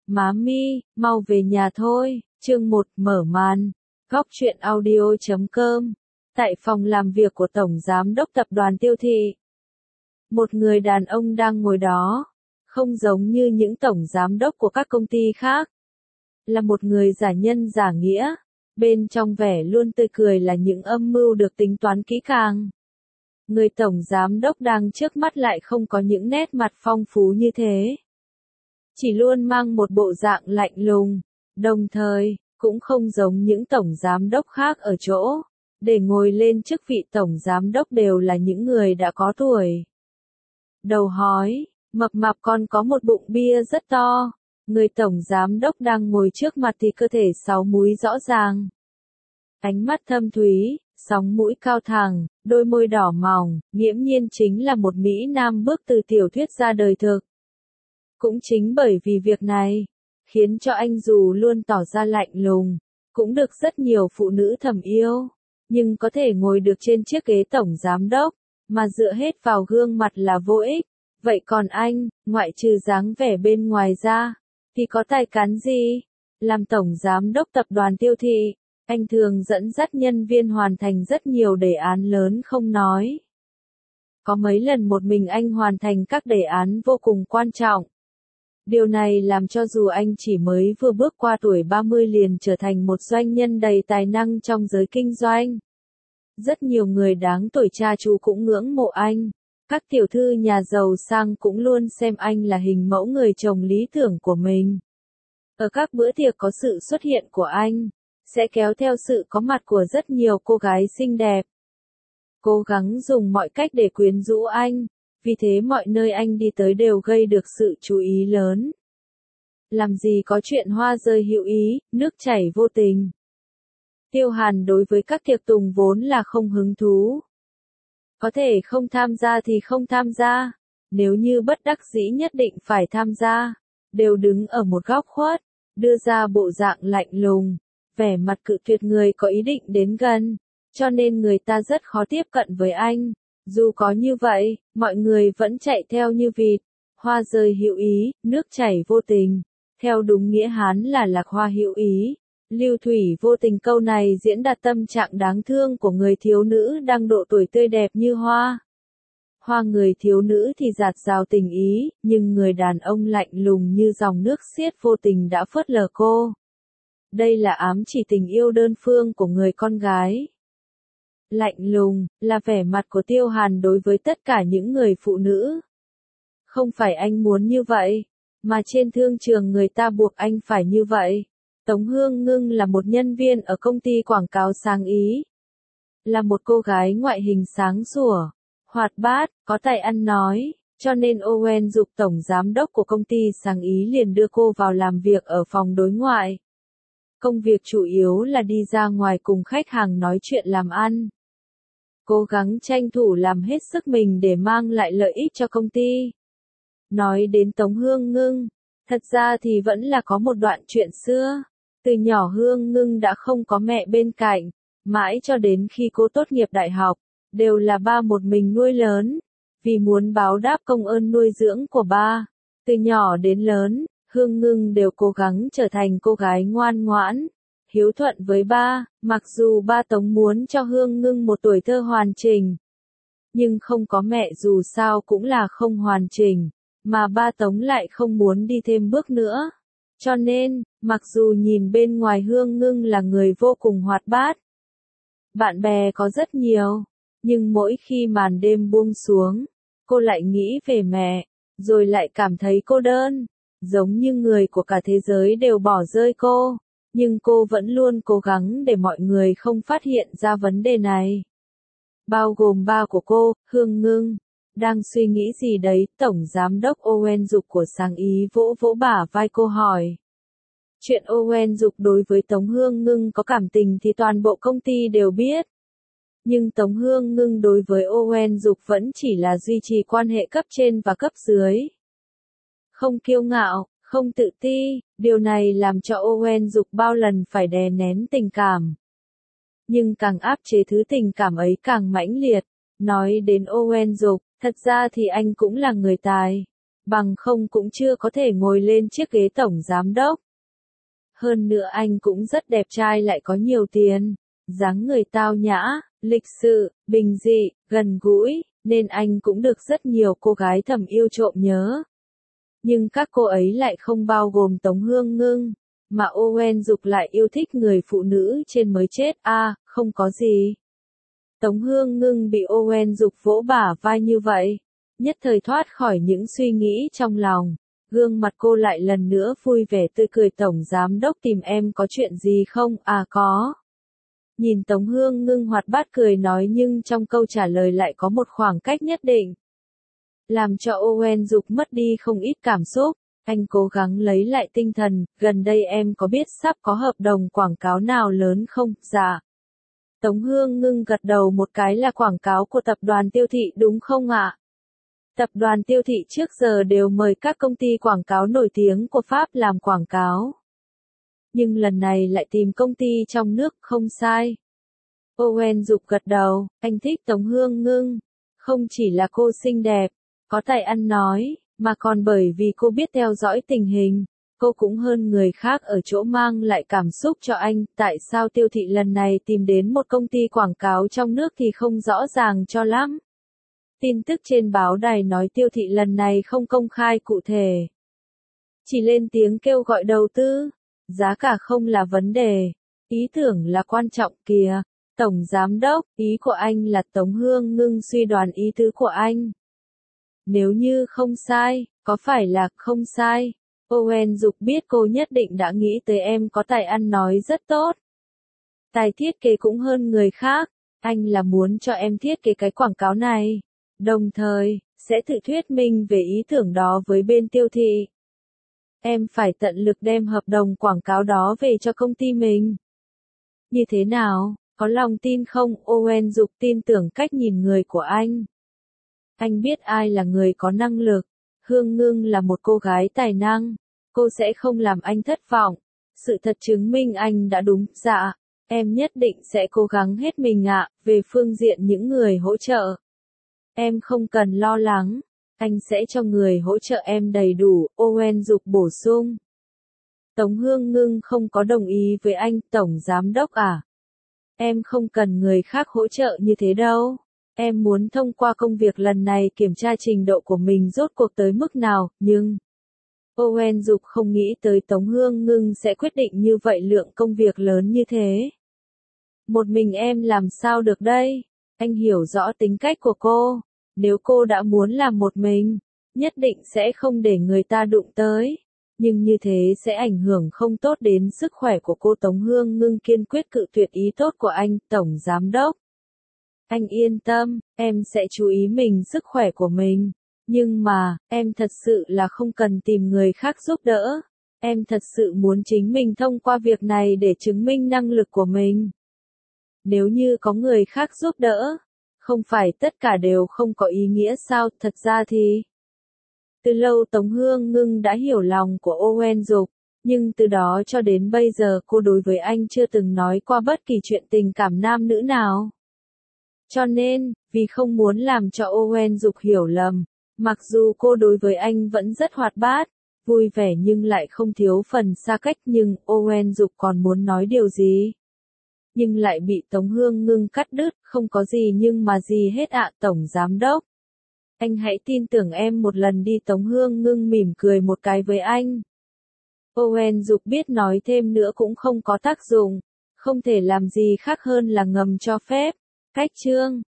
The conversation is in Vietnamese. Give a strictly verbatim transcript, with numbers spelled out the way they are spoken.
Má mi, mau về nhà thôi. Chương một mở màn. Góc truyện audio chấm com. Tại phòng làm việc của Tổng Giám đốc Tập đoàn Tiêu Thị. Một người đàn ông đang ngồi đó. Không giống như những tổng giám đốc của các công ty khác. Là một người giả nhân giả nghĩa. Bên trong vẻ luôn tươi cười là những âm mưu được tính toán kỹ càng. Người tổng giám đốc đang trước mắt lại không có những nét mặt phong phú như thế. Chỉ luôn mang một bộ dạng lạnh lùng, đồng thời, cũng không giống những tổng giám đốc khác ở chỗ. Để ngồi lên chức vị tổng giám đốc đều là những người đã có tuổi. Đầu hói, mập mạp còn có một bụng bia rất to. Người tổng giám đốc đang ngồi trước mặt thì cơ thể sáu múi rõ ràng. Ánh mắt thâm thúy, sóng mũi cao thẳng, đôi môi đỏ mỏng, nghiễm nhiên chính là một Mỹ Nam bước từ tiểu thuyết ra đời thực. Cũng chính bởi vì việc này, khiến cho anh dù luôn tỏ ra lạnh lùng, cũng được rất nhiều phụ nữ thầm yêu, nhưng có thể ngồi được trên chiếc ghế tổng giám đốc, mà dựa hết vào gương mặt là vô ích. Vậy còn anh, ngoại trừ dáng vẻ bên ngoài ra, thì có tài cán gì? Làm tổng giám đốc tập đoàn Tiêu Thị, anh thường dẫn dắt nhân viên hoàn thành rất nhiều đề án lớn không nói. Có mấy lần một mình anh hoàn thành các đề án vô cùng quan trọng. Điều này làm cho dù anh chỉ mới vừa bước qua tuổi ba mươi liền trở thành một doanh nhân đầy tài năng trong giới kinh doanh. Rất nhiều người đáng tuổi cha chú cũng ngưỡng mộ anh. Các tiểu thư nhà giàu sang cũng luôn xem anh là hình mẫu người chồng lý tưởng của mình. Ở các bữa tiệc có sự xuất hiện của anh, sẽ kéo theo sự có mặt của rất nhiều cô gái xinh đẹp. Cố gắng dùng mọi cách để quyến rũ anh, vì thế mọi nơi anh đi tới đều gây được sự chú ý lớn. Làm gì có chuyện hoa rơi hữu ý, nước chảy vô tình. Tiêu Hàn đối với các tiệc tùng vốn là không hứng thú. Có thể không tham gia thì không tham gia, nếu như bất đắc dĩ nhất định phải tham gia, đều đứng ở một góc khuất, đưa ra bộ dạng lạnh lùng, vẻ mặt cự tuyệt người có ý định đến gần, cho nên người ta rất khó tiếp cận với anh. Dù có như vậy, mọi người vẫn chạy theo như vịt, hoa rơi hữu ý, nước chảy vô tình, theo đúng nghĩa Hán là lạc hoa hữu ý. Lưu thủy vô tình câu này diễn đạt tâm trạng đáng thương của người thiếu nữ đang độ tuổi tươi đẹp như hoa. Hoa người thiếu nữ thì dạt dào tình ý, nhưng người đàn ông lạnh lùng như dòng nước xiết vô tình đã phớt lờ cô. Đây là ám chỉ tình yêu đơn phương của người con gái. Lạnh lùng, là vẻ mặt của Tiêu Hàn đối với tất cả những người phụ nữ. Không phải anh muốn như vậy, mà trên thương trường người ta buộc anh phải như vậy. Tống Hương Ngưng là một nhân viên ở công ty quảng cáo Sáng Ý. Là một cô gái ngoại hình sáng sủa, hoạt bát, có tài ăn nói, cho nên Owen Dục tổng giám đốc của công ty Sáng Ý liền đưa cô vào làm việc ở phòng đối ngoại. Công việc chủ yếu là đi ra ngoài cùng khách hàng nói chuyện làm ăn. Cố gắng tranh thủ làm hết sức mình để mang lại lợi ích cho công ty. Nói đến Tống Hương Ngưng, thật ra thì vẫn là có một đoạn chuyện xưa. Từ nhỏ Hương Ngưng đã không có mẹ bên cạnh, mãi cho đến khi cô tốt nghiệp đại học, đều là ba một mình nuôi lớn. Vì muốn báo đáp công ơn nuôi dưỡng của ba, từ nhỏ đến lớn, Hương Ngưng đều cố gắng trở thành cô gái ngoan ngoãn, hiếu thuận với ba, mặc dù ba Tống muốn cho Hương Ngưng một tuổi thơ hoàn chỉnh. Nhưng không có mẹ dù sao cũng là không hoàn chỉnh, mà ba Tống lại không muốn đi thêm bước nữa. Cho nên, mặc dù nhìn bên ngoài Hương Ngưng là người vô cùng hoạt bát, bạn bè có rất nhiều, nhưng mỗi khi màn đêm buông xuống, cô lại nghĩ về mẹ, rồi lại cảm thấy cô đơn, giống như người của cả thế giới đều bỏ rơi cô, nhưng cô vẫn luôn cố gắng để mọi người không phát hiện ra vấn đề này. Bao gồm ba của cô, Hương Ngưng. Đang suy nghĩ gì đấy, tổng giám đốc Owen Dục của Sáng Ý vỗ vỗ bả vai cô hỏi. Chuyện Owen Dục đối với Tống Hương Ngưng có cảm tình thì toàn bộ công ty đều biết. Nhưng Tống Hương Ngưng đối với Owen Dục vẫn chỉ là duy trì quan hệ cấp trên và cấp dưới. Không kiêu ngạo, không tự ti, điều này làm cho Owen Dục bao lần phải đè nén tình cảm. Nhưng càng áp chế thứ tình cảm ấy càng mãnh liệt. Nói đến Owen Dục, thật ra thì anh cũng là người tài. bằng không cũng chưa có thể ngồi lên chiếc ghế tổng giám đốc. Hơn nữa anh cũng rất đẹp trai lại có nhiều tiền, dáng người tao nhã, lịch sự, bình dị, gần gũi, nên anh cũng được rất nhiều cô gái thầm yêu trộm nhớ. Nhưng các cô ấy lại không bao gồm Tống Hương Ngưng, mà Owen Dục lại yêu thích người phụ nữ trên mới chết a, à, không có gì. Tống Hương Ngưng bị Owen Dục vỗ bả vai như vậy, nhất thời thoát khỏi những suy nghĩ trong lòng, gương mặt cô lại lần nữa vui vẻ tươi cười. Tổng giám đốc tìm em có chuyện gì không? À có. Nhìn Tống Hương Ngưng hoạt bát cười nói nhưng trong câu trả lời lại có một khoảng cách nhất định, làm cho Owen Dục mất đi không ít cảm xúc. Anh cố gắng lấy lại tinh thần, gần đây em có biết sắp có hợp đồng quảng cáo nào lớn không? Dạ. Tống Hương Ngưng gật đầu một cái, là quảng cáo của tập đoàn Tiêu Thị đúng không ạ? Tập đoàn Tiêu Thị trước giờ đều mời các công ty quảng cáo nổi tiếng của Pháp làm quảng cáo. Nhưng lần này lại tìm công ty trong nước, không sai. Owen Dục gật đầu, anh thích Tống Hương Ngưng. Không chỉ là cô xinh đẹp, có tài ăn nói, mà còn bởi vì cô biết theo dõi tình hình. Cô cũng hơn người khác ở chỗ mang lại cảm xúc cho anh. Tại sao Tiêu Thị lần này tìm đến một công ty quảng cáo trong nước thì không rõ ràng cho lắm. Tin tức trên báo đài nói Tiêu Thị lần này không công khai cụ thể, chỉ lên tiếng kêu gọi đầu tư. Giá cả không là vấn đề, ý tưởng là quan trọng kìa. Tổng giám đốc, ý của anh là Tống Hương Ngưng suy đoán ý tứ của anh. Nếu như không sai, có phải là không sai? Owen Dục biết cô nhất định đã nghĩ tới em có tài ăn nói rất tốt. Tài thiết kế cũng hơn người khác, anh là muốn cho em thiết kế cái quảng cáo này. Đồng thời, sẽ tự thuyết minh về ý tưởng đó với bên Tiêu Thị. Em phải tận lực đem hợp đồng quảng cáo đó về cho công ty mình. Như thế nào, có lòng tin không? Owen Dục tin tưởng cách nhìn người của anh. Anh biết ai là người có năng lực. Hương Ngưng là một cô gái tài năng. Cô sẽ không làm anh thất vọng. Sự thật chứng minh anh đã đúng. Dạ, em nhất định sẽ cố gắng hết mình ạ. Về phương diện những người hỗ trợ, em không cần lo lắng. Anh sẽ cho người hỗ trợ em đầy đủ. Owen Dục bổ sung. Tống Hương Ngưng không có đồng ý với anh. Tổng giám đốc à? Em không cần người khác hỗ trợ như thế đâu. Em muốn thông qua công việc lần này kiểm tra trình độ của mình rốt cuộc tới mức nào, nhưng Owen Dục không nghĩ tới Tống Hương Ngưng sẽ quyết định như vậy lượng công việc lớn như thế. Một mình em làm sao được đây? Anh hiểu rõ tính cách của cô. Nếu cô đã muốn làm một mình, nhất định sẽ không để người ta đụng tới. Nhưng như thế sẽ ảnh hưởng không tốt đến sức khỏe của cô. Tống Hương Ngưng kiên quyết cự tuyệt ý tốt của anh. Tổng giám đốc, anh yên tâm, em sẽ chú ý mình sức khỏe của mình. Nhưng mà, em thật sự là không cần tìm người khác giúp đỡ. Em thật sự muốn chính mình thông qua việc này để chứng minh năng lực của mình. Nếu như có người khác giúp đỡ, không phải tất cả đều không có ý nghĩa sao? Thật ra thì từ lâu Tống Hương Ngưng đã hiểu lòng của Owen Dục, nhưng từ đó cho đến bây giờ cô đối với anh chưa từng nói qua bất kỳ chuyện tình cảm nam nữ nào. Cho nên, vì không muốn làm cho Owen Dục hiểu lầm, mặc dù cô đối với anh vẫn rất hoạt bát, vui vẻ nhưng lại không thiếu phần xa cách, nhưng Owen Dục còn muốn nói điều gì, nhưng lại bị Tống Hương Ngưng cắt đứt. Không có gì nhưng mà gì hết ạ. Tổng giám đốc, anh hãy tin tưởng em một lần đi. Tống Hương Ngưng mỉm cười một cái với anh. Owen Dục biết nói thêm nữa cũng không có tác dụng, không thể làm gì khác hơn là ngầm cho phép. Cách chương